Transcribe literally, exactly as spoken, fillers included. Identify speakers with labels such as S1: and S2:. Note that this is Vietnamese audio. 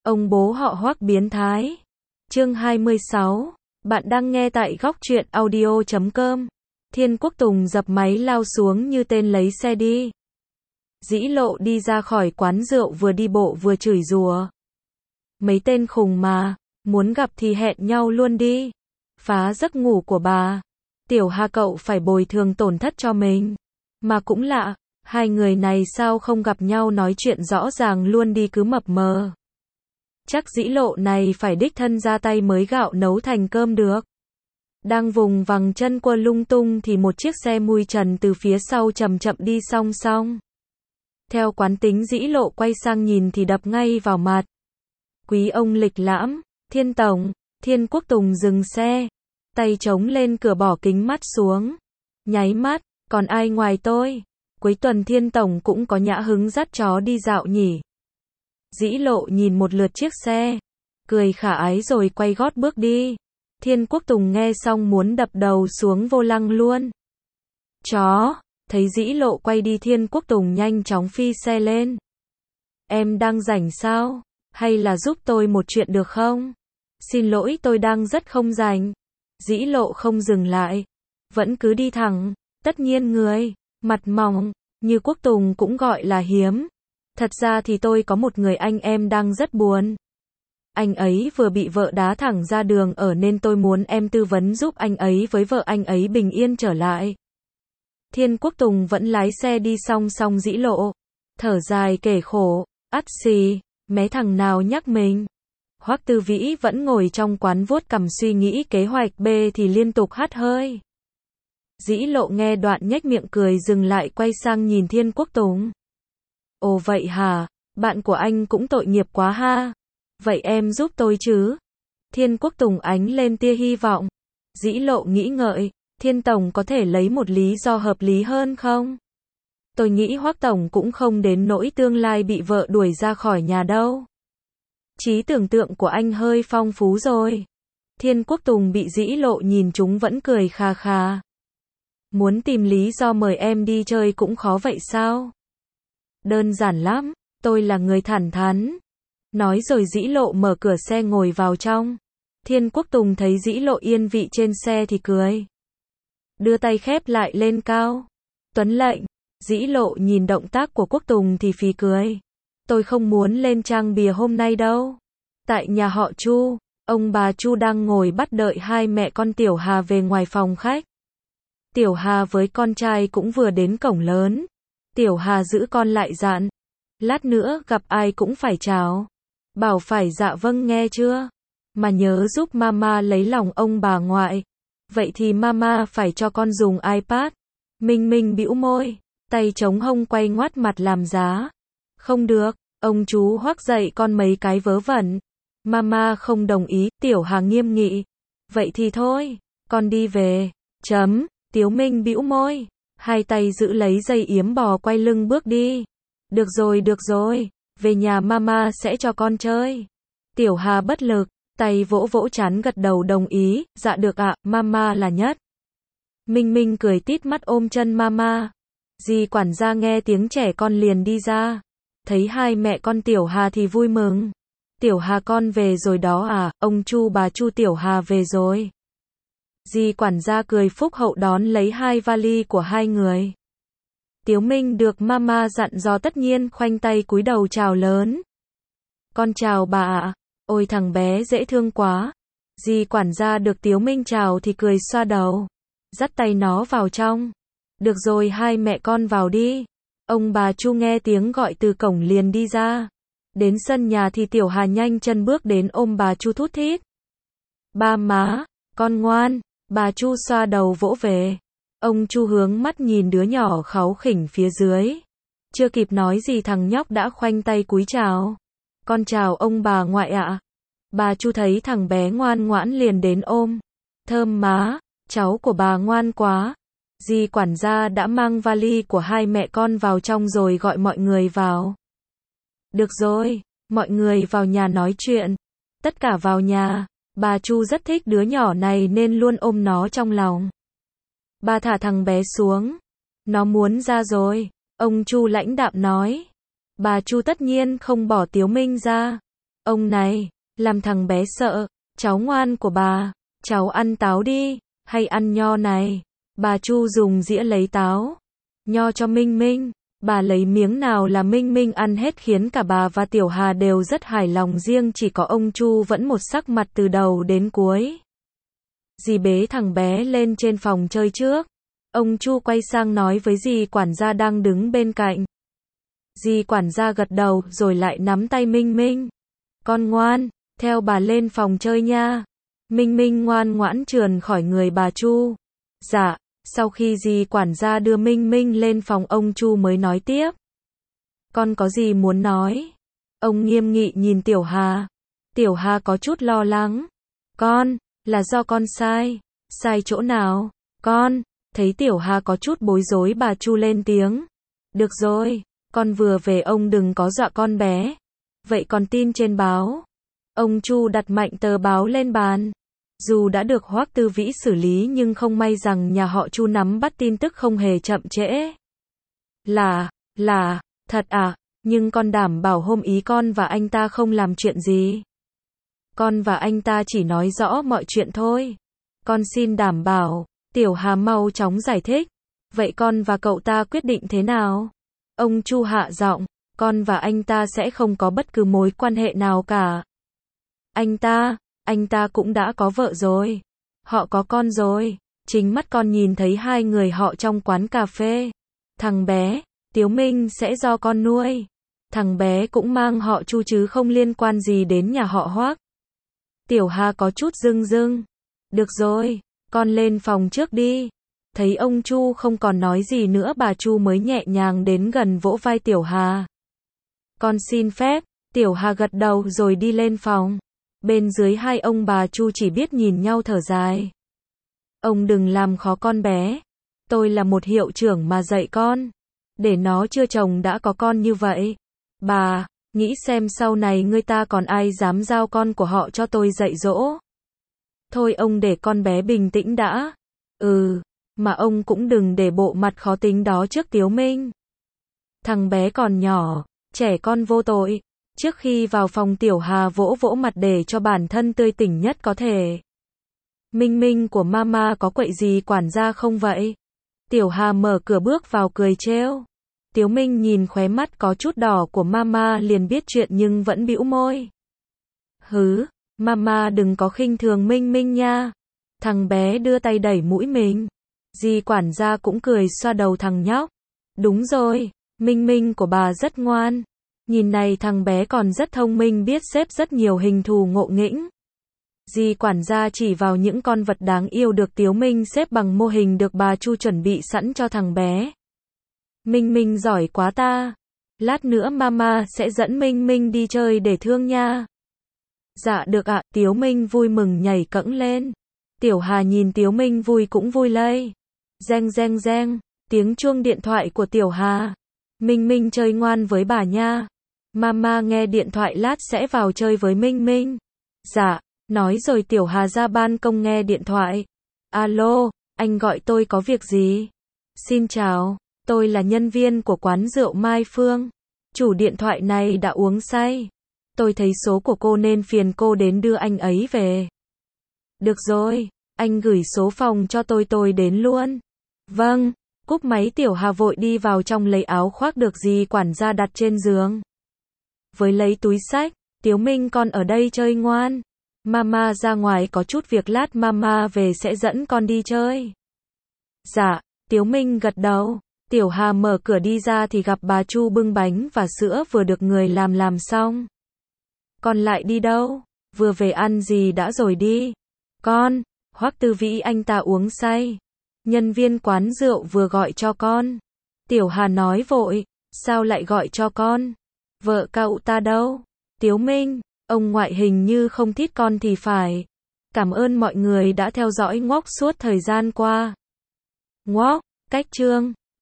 S1: Ông bố họ Hoắc biến thái. Chương hai mươi sáu. Bạn đang nghe tại góc truyện audio chấm com. Thiên Quốc Tùng dập máy lao xuống như tên lấy xe đi. Dĩ Lộ đi ra khỏi quán rượu vừa đi bộ vừa chửi rủa. Mấy tên khùng mà, muốn gặp thì hẹn nhau luôn đi. Phá giấc ngủ của bà. Tiểu Hà cậu phải bồi thường tổn thất cho mình. Mà cũng lạ, hai người này sao không gặp nhau nói chuyện rõ ràng luôn đi cứ mập mờ. Chắc Dĩ Lộ này phải đích thân ra tay mới gạo nấu thành cơm được. Đang vùng vằng chân quơ lung tung thì một chiếc xe mui trần từ phía sau chậm chậm đi song song. Theo quán tính Dĩ Lộ quay sang nhìn thì đập ngay vào mặt. Quý ông lịch lãm, Thiên Tổng. Thiên Quốc Tùng dừng xe, tay chống lên cửa bỏ kính mắt xuống. Nháy mắt, còn ai ngoài tôi? Cuối tuần Thiên Tổng cũng có nhã hứng dắt chó đi dạo nhỉ? Dĩ Lộ nhìn một lượt chiếc xe, cười khả ái rồi quay gót bước đi. Thiên Quốc Tùng nghe xong muốn đập đầu xuống vô lăng luôn. Chó, thấy Dĩ Lộ quay đi Thiên Quốc Tùng nhanh chóng phi xe lên. Em đang rảnh sao? Hay là giúp tôi một chuyện được không? Xin lỗi tôi đang rất không rảnh. Dĩ Lộ không dừng lại, vẫn cứ đi thẳng. Tất nhiên người, mặt mỏng, như Quốc Tùng cũng gọi là hiếm. Thật ra thì tôi có một người anh em đang rất buồn. Anh ấy vừa bị vợ đá thẳng ra đường ở nên tôi muốn em tư vấn giúp anh ấy với vợ anh ấy bình yên trở lại. Thiên Quốc Tùng vẫn lái xe đi song song Dĩ Lộ. Thở dài kể khổ, ắt xì, mé thằng nào nhắc mình. Hoắc Tư Vĩ vẫn ngồi trong quán vuốt cằm suy nghĩ kế hoạch B thì liên tục hắt hơi. Dĩ Lộ nghe đoạn nhếch miệng cười dừng lại quay sang nhìn Thiên Quốc Tùng. Ồ vậy hả, bạn của anh cũng tội nghiệp quá ha. Vậy em giúp tôi chứ? Thiên Quốc Tùng ánh lên tia hy vọng. Dĩ Lộ nghĩ ngợi, Thiên Tổng có thể lấy một lý do hợp lý hơn không? Tôi nghĩ Hoắc Tổng cũng không đến nỗi tương lai bị vợ đuổi ra khỏi nhà đâu. Trí tưởng tượng của anh hơi phong phú rồi. Thiên Quốc Tùng bị Dĩ Lộ nhìn chúng vẫn cười khà khà. Muốn tìm lý do mời em đi chơi cũng khó vậy sao? Đơn giản lắm, tôi là người thẳng thắn. Nói rồi Dĩ Lộ mở cửa xe ngồi vào trong. Thiên Quốc Tùng thấy Dĩ Lộ yên vị trên xe thì cười. Đưa tay khép lại lên cao. Tuấn lệnh. Dĩ Lộ nhìn động tác của Quốc Tùng thì phì cười. Tôi không muốn lên trang bìa hôm nay đâu. Tại nhà họ Chu, ông bà Chu đang ngồi bắt đợi hai mẹ con Tiểu Hà về ngoài phòng khách. Tiểu Hà với con trai cũng vừa đến cổng lớn. Tiểu Hà giữ con lại dặn. Lát nữa gặp ai cũng phải chào. Bảo phải dạ vâng nghe chưa? Mà nhớ giúp mama lấy lòng ông bà ngoại. Vậy thì mama phải cho con dùng iPad. Minh Minh bĩu môi, tay chống hông quay ngoắt mặt làm giá. Không được, ông chú Hoắc dạy con mấy cái vớ vẩn. Mama không đồng ý, Tiểu Hà nghiêm nghị. Vậy thì thôi, con đi về. Chấm, Tiếu Minh bĩu môi, hai tay giữ lấy dây yếm bò quay lưng bước đi. Được rồi, được rồi, về nhà mama sẽ cho con chơi. Tiểu Hà bất lực, tay vỗ vỗ trán gật đầu đồng ý, dạ được ạ, mama là nhất. Minh Minh cười tít mắt ôm chân mama. Dì quản gia nghe tiếng trẻ con liền đi ra. Thấy hai mẹ con Tiểu Hà thì vui mừng. Tiểu Hà con về rồi đó à, ông Chu bà Chu Tiểu Hà về rồi. Dì quản gia cười phúc hậu đón lấy hai vali của hai người. Tiếu Minh được mama dặn dò tất nhiên khoanh tay cúi đầu chào lớn. Con chào bà ạ, ôi thằng bé dễ thương quá. Dì quản gia được Tiếu Minh chào thì cười xoa đầu. Dắt tay nó vào trong. Được rồi hai mẹ con vào đi. Ông bà Chu nghe tiếng gọi từ cổng liền đi ra. Đến sân nhà thì Tiểu Hà nhanh chân bước đến ôm bà Chu thút thít. Ba má, con ngoan. Bà Chu xoa đầu vỗ về. Ông Chu hướng mắt nhìn đứa nhỏ kháu khỉnh phía dưới. Chưa kịp nói gì thằng nhóc đã khoanh tay cúi chào. Con chào ông bà ngoại ạ. Bà Chu thấy thằng bé ngoan ngoãn liền đến ôm. Thơm má, cháu của bà ngoan quá. Dì quản gia đã mang vali của hai mẹ con vào trong rồi gọi mọi người vào. Được rồi, mọi người vào nhà nói chuyện. Tất cả vào nhà. Bà Chu rất thích đứa nhỏ này nên luôn ôm nó trong lòng. Bà thả thằng bé xuống. Nó muốn ra rồi. Ông Chu lãnh đạm nói. Bà Chu tất nhiên không bỏ Tiếu Minh ra. Ông này, làm thằng bé sợ, cháu ngoan của bà, cháu ăn táo đi, hay ăn nho này. Bà Chu dùng dĩa lấy táo, nho cho Minh Minh. Bà lấy miếng nào là Minh Minh ăn hết khiến cả bà và Tiểu Hà đều rất hài lòng, riêng chỉ có ông Chu vẫn một sắc mặt từ đầu đến cuối. Dì bế thằng bé lên trên phòng chơi trước. Ông Chu quay sang nói với dì quản gia đang đứng bên cạnh. Dì quản gia gật đầu rồi lại nắm tay Minh Minh. Con ngoan, theo bà lên phòng chơi nha. Minh Minh ngoan ngoãn trườn khỏi người bà Chu. Dạ. Sau khi dì quản gia đưa Minh Minh lên phòng, ông Chu mới nói tiếp. Con có gì muốn nói? Ông nghiêm nghị nhìn Tiểu Hà. Tiểu Hà có chút lo lắng. Con, là do con sai. Sai chỗ nào? Con, thấy Tiểu Hà có chút bối rối, bà Chu lên tiếng. Được rồi, con vừa về, ông đừng có dọa con bé. Vậy còn tin trên báo? Ông Chu đặt mạnh tờ báo lên bàn. Dù đã được Hoắc Tư Vĩ xử lý nhưng không may rằng nhà họ Chu nắm bắt tin tức không hề chậm trễ. Là, là, thật à, nhưng con đảm bảo hôm ý con và anh ta không làm chuyện gì. Con và anh ta chỉ nói rõ mọi chuyện thôi. Con xin đảm bảo. Tiểu Hà mau chóng giải thích. Vậy con và cậu ta quyết định thế nào? Ông Chu hạ giọng, con và anh ta sẽ không có bất cứ mối quan hệ nào cả. Anh ta, anh ta cũng đã có vợ rồi. Họ có con rồi. Chính mắt con nhìn thấy hai người họ trong quán cà phê. Thằng bé, Tiếu Minh sẽ do con nuôi. Thằng bé cũng mang họ Chu chứ không liên quan gì đến nhà họ Hoắc. Tiểu Hà có chút rưng rưng. Được rồi, con lên phòng trước đi. Thấy ông Chu không còn nói gì nữa, bà Chu mới nhẹ nhàng đến gần vỗ vai Tiểu Hà. Con xin phép. Tiểu Hà gật đầu rồi đi lên phòng. Bên dưới hai ông bà Chu chỉ biết nhìn nhau thở dài. Ông đừng làm khó con bé. Tôi là một hiệu trưởng mà dạy con. Để nó chưa chồng đã có con như vậy. Bà, nghĩ xem sau này người ta còn ai dám giao con của họ cho tôi dạy dỗ. Thôi ông để con bé bình tĩnh đã. Ừ, mà ông cũng đừng để bộ mặt khó tính đó trước Tiếu Minh. Thằng bé còn nhỏ, trẻ con vô tội. Trước khi vào phòng, Tiểu Hà vỗ vỗ mặt để cho bản thân tươi tỉnh nhất có thể. Minh Minh của mama có quậy gì quản gia không vậy? Tiểu Hà mở cửa bước vào cười trêu. Tiếu Minh nhìn khóe mắt có chút đỏ của mama liền biết chuyện nhưng vẫn bĩu môi. Hứ, mama đừng có khinh thường Minh Minh nha. Thằng bé đưa tay đẩy mũi mình. Dì quản gia cũng cười xoa đầu thằng nhóc. Đúng rồi, Minh Minh của bà rất ngoan. Nhìn này, thằng bé còn rất thông minh, biết xếp rất nhiều hình thù ngộ nghĩnh. Dì quản gia chỉ vào những con vật đáng yêu được Tiếu Minh xếp bằng mô hình được bà Chu chuẩn bị sẵn cho thằng bé. Minh Minh giỏi quá ta. Lát nữa mama sẽ dẫn Minh Minh đi chơi để thương nha. Dạ được ạ. Tiếu Minh vui mừng nhảy cẫng lên. Tiểu Hà nhìn Tiếu Minh vui cũng vui lây. Reng reng reng, tiếng chuông điện thoại của Tiểu Hà. Minh Minh chơi ngoan với bà nha. Mama nghe điện thoại, lát sẽ vào chơi với Minh Minh. Dạ, nói rồi Tiểu Hà ra ban công nghe điện thoại. Alo, anh gọi tôi có việc gì? Xin chào, tôi là nhân viên của quán rượu Mai Phương. Chủ điện thoại này đã uống say. Tôi thấy số của cô nên phiền cô đến đưa anh ấy về. Được rồi, anh gửi số phòng cho tôi, tôi đến luôn. Vâng, cúp máy Tiểu Hà vội đi vào trong lấy áo khoác được dì quản gia đặt trên giường. Với lấy túi xách, Tiếu Minh con ở đây chơi ngoan. Mama ra ngoài có chút việc, lát mama về sẽ dẫn con đi chơi. Dạ, Tiếu Minh gật đầu. Tiểu Hà mở cửa đi ra thì gặp bà Chu bưng bánh và sữa vừa được người làm làm xong. Con lại đi đâu? Vừa về ăn gì đã rồi đi. Con, Hoắc Tư Vĩ anh ta uống say. Nhân viên quán rượu vừa gọi cho con. Tiểu Hà nói vội, sao lại gọi cho con? Vợ cậu ta đâu? Tiếu Minh, ông ngoại hình như không thích con thì phải. Cảm ơn mọi người đã theo dõi Ngóc suốt thời gian qua. Ngóc, cách chương